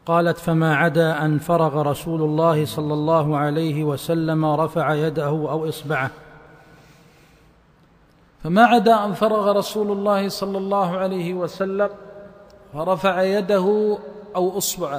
قالت: فما عدا أن فرغ رسول الله صلى الله عليه وسلم رفع يده أو إصبعه. فما عدا أن فرغ رسول الله صلى الله عليه وسلم فرفع يده أو إصبعه،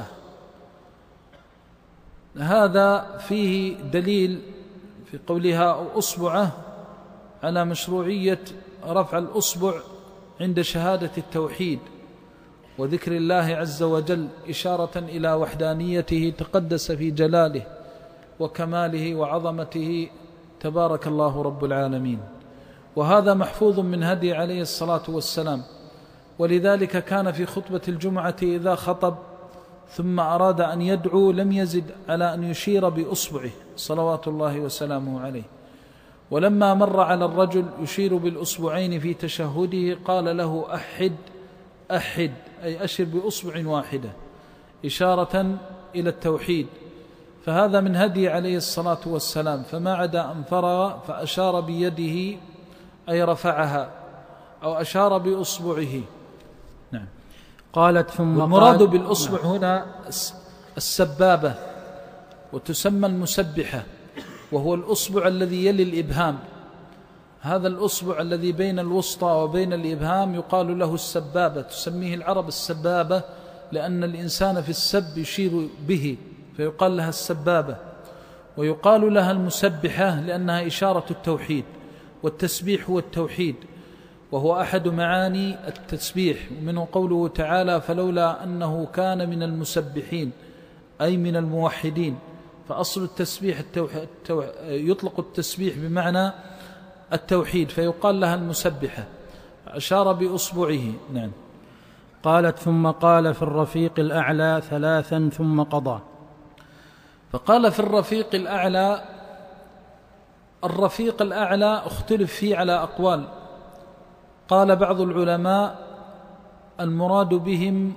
هذا فيه دليل في قولها أو إصبعه على مشروعية رفع الإصبع عند شهادة التوحيد وذكر الله عز وجل، إشارة إلى وحدانيته تقدس في جلاله وكماله وعظمته تبارك الله رب العالمين. وهذا محفوظ من هدي عليه الصلاة والسلام، ولذلك كان في خطبة الجمعة إذا خطب ثم أراد أن يدعو لم يزد على أن يشير بإصبعه صلوات الله وسلامه عليه. ولما مر على الرجل يشير بالأصبعين في تشهده قال له: أحد أحد، أي أشر بأصبع واحدة، إشارة إلى التوحيد. فهذا من هدي عليه الصلاة والسلام. فما عدا أن فرغ فأشار بيده أي رفعها، أو أشار بأصبعه. نعم. قالت: ثم والمراد بالأصبع هنا السبابة، وتسمى المسبحة، وهو الأصبع الذي يلي الإبهام. هذا الأصبع الذي بين الوسطى وبين الإبهام يقال له السبابة، تسميه العرب السبابة لأن الإنسان في السب يشير به فيقال لها السبابة، ويقال لها المسبحة لأنها إشارة التوحيد، والتسبيح هو التوحيد، وهو أحد معاني التسبيح. ومنه قوله تعالى: فلولا أنه كان من المسبحين، أي من الموحدين. فأصل التسبيح يطلق التسبيح بمعنى التوحيد، فيقال لها المسبحة، أشار بأصبعه. نعم. قالت: ثم قال في الرفيق الأعلى ثلاثا ثم قضى. فقال في الرفيق الأعلى. الرفيق الأعلى اختلف فيه على أقوال. قال بعض العلماء المراد بهم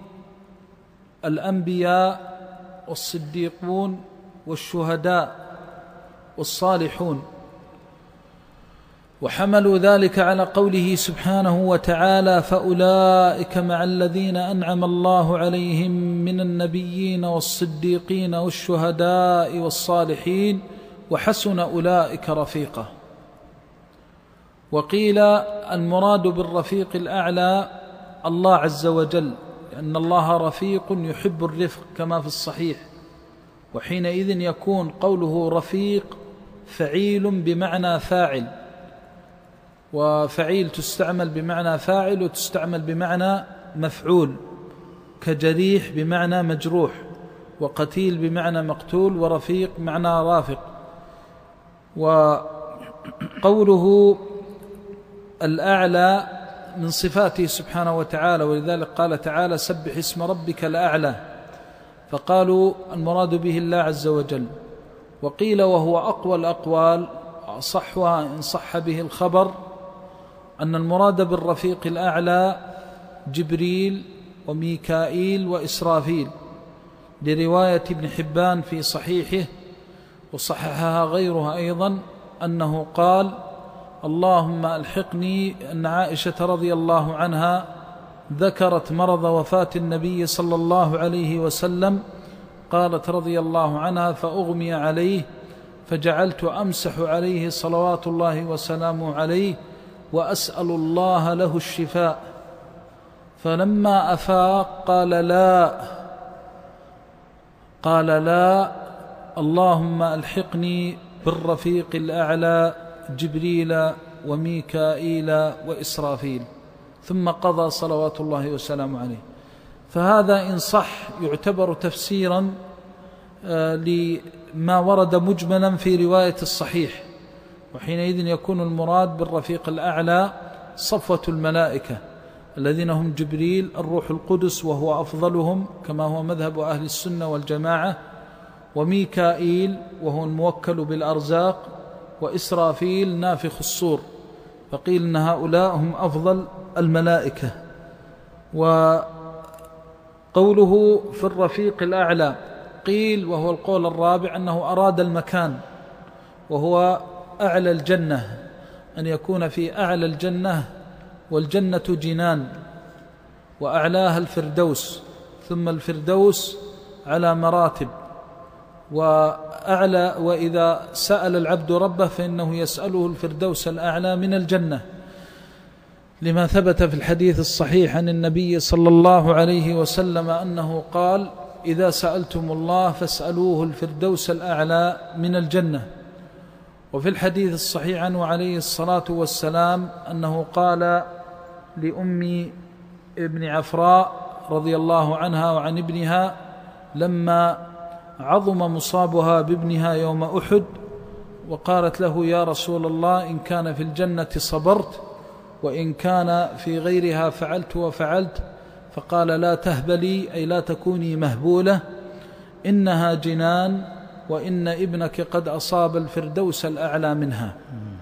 الأنبياء والصديقون والشهداء والصالحون، وحملوا ذلك على قوله سبحانه وتعالى: فأولئك مع الذين أنعم الله عليهم من النبيين والصديقين والشهداء والصالحين وحسن أولئك رفيقا. وقيل المراد بالرفيق الأعلى الله عز وجل، لأن الله رفيق يحب الرفق كما في الصحيح، وحينئذ يكون قوله رفيق فعيل بمعنى فاعل، وفعيل تستعمل بمعنى فاعل وتستعمل بمعنى مفعول، كجريح بمعنى مجروح، وقتيل بمعنى مقتول، ورفيق معنى رافق. وقوله الأعلى من صفاته سبحانه وتعالى، ولذلك قال تعالى: سبح اسم ربك الأعلى، فقالوا المراد به الله عز وجل. وقيل وهو أقوى الأقوال أصحها إن صح به الخبر أن المراد بالرفيق الأعلى جبريل وميكائيل وإسرافيل، لرواية ابن حبان في صحيحه وصححها غيرها أيضا أنه قال: اللهم ألحقني. أن عائشة رضي الله عنها ذكرت مرض وفاة النبي صلى الله عليه وسلم، قالت رضي الله عنها: فأغمي عليه فجعلت أمسح عليه صلوات الله وسلامه عليه وأسأل الله له الشفاء، فلما أفاق قال لا اللهم ألحقني بالرفيق الأعلى جبريل وميكائيل وإسرافيل، ثم قضى صلوات الله وسلامه عليه. فهذا إن صح يعتبر تفسيرا لما ورد مجملا في رواية الصحيح، وحينئذ يكون المراد بالرفيق الأعلى صفوة الملائكة الذين هم جبريل الروح القدس وهو أفضلهم كما هو مذهب أهل السنة والجماعة، وميكائيل وهو الموكل بالأرزاق، وإسرافيل نافخ الصور، فقيل إن هؤلاء هم أفضل الملائكة. وقوله في الرفيق الأعلى قيل وهو القول الرابع أنه أراد المكان، وهو أعلى الجنة، أن يكون في أعلى الجنة، والجنة جنان وأعلاها الفردوس، ثم الفردوس على مراتب، وأعلى، وإذا سأل العبد ربه فإنه يسأله الفردوس الأعلى من الجنة، لما ثبت في الحديث الصحيح عن النبي صلى الله عليه وسلم أنه قال: إذا سألتم الله فاسألوه الفردوس الأعلى من الجنة. وفي الحديث الصحيح عنه عليه الصلاة والسلام أنه قال لأم ابن عفراء رضي الله عنها وعن ابنها لما عظم مصابها بابنها يوم أحد، وقالت له: يا رسول الله، إن كان في الجنة صبرت، وإن كان في غيرها فعلت وفعلت. فقال: لا تهبلي، أي لا تكوني مهبولة، إنها جنان، وإن ابنك قد أصاب الفردوس الأعلى منها.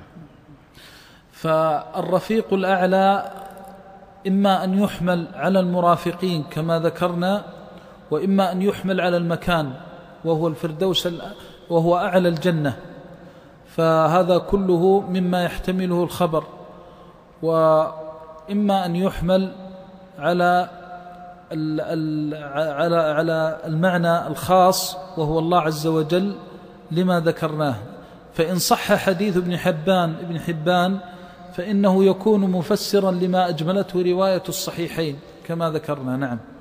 فالرفيق الأعلى إما أن يحمل على المرافقين كما ذكرنا، وإما أن يحمل على المكان وهو الفردوس وهو أعلى الجنة، فهذا كله مما يحتمله الخبر. وإما أن يحمل على المعنى الخاص وهو الله عز وجل لما ذكرناه. فإن صح حديث ابن حبان فإنه يكون مفسرا لما أجملته رواية الصحيحين كما ذكرنا. نعم.